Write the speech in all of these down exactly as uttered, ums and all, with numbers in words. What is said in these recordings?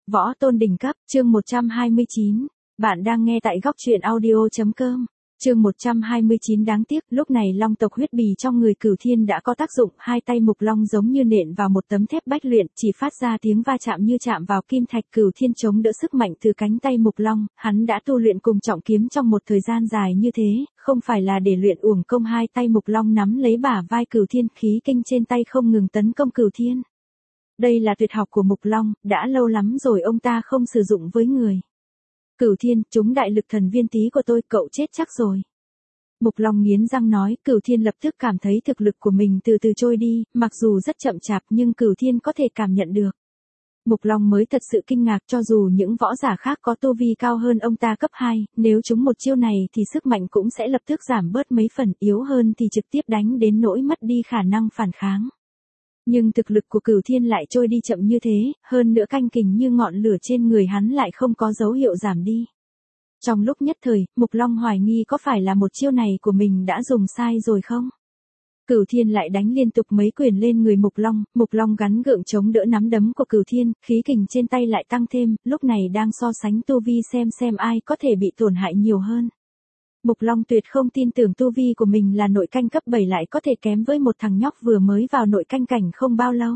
Võ tôn đỉnh cấp, chương một trăm hai mươi chín. Bạn đang nghe tại góc truyện audio.com. Chương một trăm hai mươi chín. Đáng tiếc, lúc này long tộc huyết bì trong người Cửu Thiên đã có tác dụng, hai tay Mục Long giống như nện vào một tấm thép bách luyện, chỉ phát ra tiếng va chạm như chạm vào kim thạch. Cửu Thiên chống đỡ sức mạnh từ cánh tay Mục Long, hắn đã tu luyện cùng trọng kiếm trong một thời gian dài như thế, không phải là để luyện uổng công. Hai tay Mục Long nắm lấy bả vai Cửu Thiên, khí kinh trên tay không ngừng tấn công Cửu Thiên. Đây là tuyệt học của Mục Long, đã lâu lắm rồi ông ta không sử dụng với người. Cửu Thiên, chúng đại lực thần viên tí của tôi, cậu chết chắc rồi. Mục Long nghiến răng nói. Cửu Thiên lập tức cảm thấy thực lực của mình từ từ trôi đi, mặc dù rất chậm chạp nhưng Cửu Thiên có thể cảm nhận được. Mục Long mới thật sự kinh ngạc, cho dù những võ giả khác có tu vi cao hơn ông ta cấp hai, nếu chúng một chiêu này thì sức mạnh cũng sẽ lập tức giảm bớt mấy phần, yếu hơn thì trực tiếp đánh đến nỗi mất đi khả năng phản kháng. Nhưng thực lực của Cửu Thiên lại trôi đi chậm như thế, hơn nữa canh kình như ngọn lửa trên người hắn lại không có dấu hiệu giảm đi. Trong lúc nhất thời, Mục Long hoài nghi có phải là một chiêu này của mình đã dùng sai rồi không? Cửu Thiên lại đánh liên tục mấy quyền lên người Mục Long, Mục Long gắng gượng chống đỡ nắm đấm của Cửu Thiên, khí kình trên tay lại tăng thêm, lúc này đang so sánh tu vi xem xem ai có thể bị tổn hại nhiều hơn. Mục Long tuyệt không tin tưởng tu vi của mình là nội canh cấp bảy lại có thể kém với một thằng nhóc vừa mới vào nội canh cảnh không bao lâu.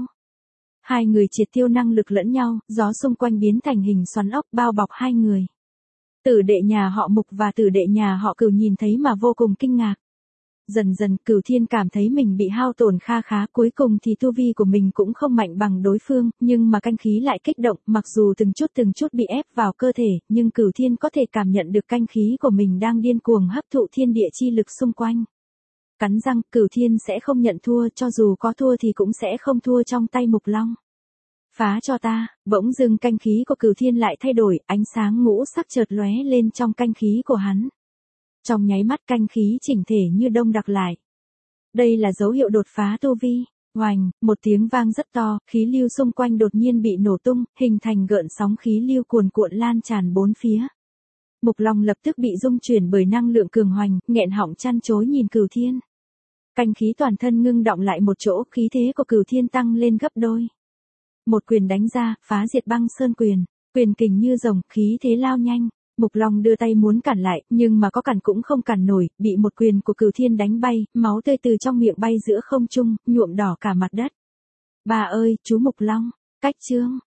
Hai người triệt tiêu năng lực lẫn nhau, gió xung quanh biến thành hình xoắn ốc bao bọc hai người. Tử đệ nhà họ Mục và tử đệ nhà họ Cửu nhìn thấy mà vô cùng kinh ngạc. Dần dần Cửu Thiên cảm thấy mình bị hao tổn kha khá, cuối cùng thì tu vi của mình cũng không mạnh bằng đối phương, nhưng mà canh khí lại kích động, mặc dù từng chút từng chút bị ép vào cơ thể, nhưng Cửu Thiên có thể cảm nhận được canh khí của mình đang điên cuồng hấp thụ thiên địa chi lực xung quanh. Cắn răng, Cửu Thiên sẽ không nhận thua, cho dù có thua thì cũng sẽ không thua trong tay Mục Long. Phá cho ta, bỗng dưng canh khí của Cửu Thiên lại thay đổi, ánh sáng ngũ sắc chợt lóe lên trong canh khí của hắn. Trong nháy mắt canh khí chỉnh thể như đông đặc lại. Đây là dấu hiệu đột phá tu vi. Oành, một tiếng vang rất to, khí lưu xung quanh đột nhiên bị nổ tung, hình thành gợn sóng khí lưu cuồn cuộn lan tràn bốn phía. Mục Long lập tức bị rung chuyển bởi năng lượng cường hoành, nghẹn họng chăn chối nhìn Cửu Thiên. Canh khí toàn thân ngưng động lại một chỗ, khí thế của Cửu Thiên tăng lên gấp đôi. Một quyền đánh ra, phá diệt băng sơn quyền, quyền kình như rồng, khí thế lao nhanh. Mục Long đưa tay muốn cản lại, nhưng mà có cản cũng không cản nổi, bị một quyền của Cửu Thiên đánh bay, máu tươi từ trong miệng bay giữa không trung, nhuộm đỏ cả mặt đất. Bà ơi, chú Mục Long, cách chương.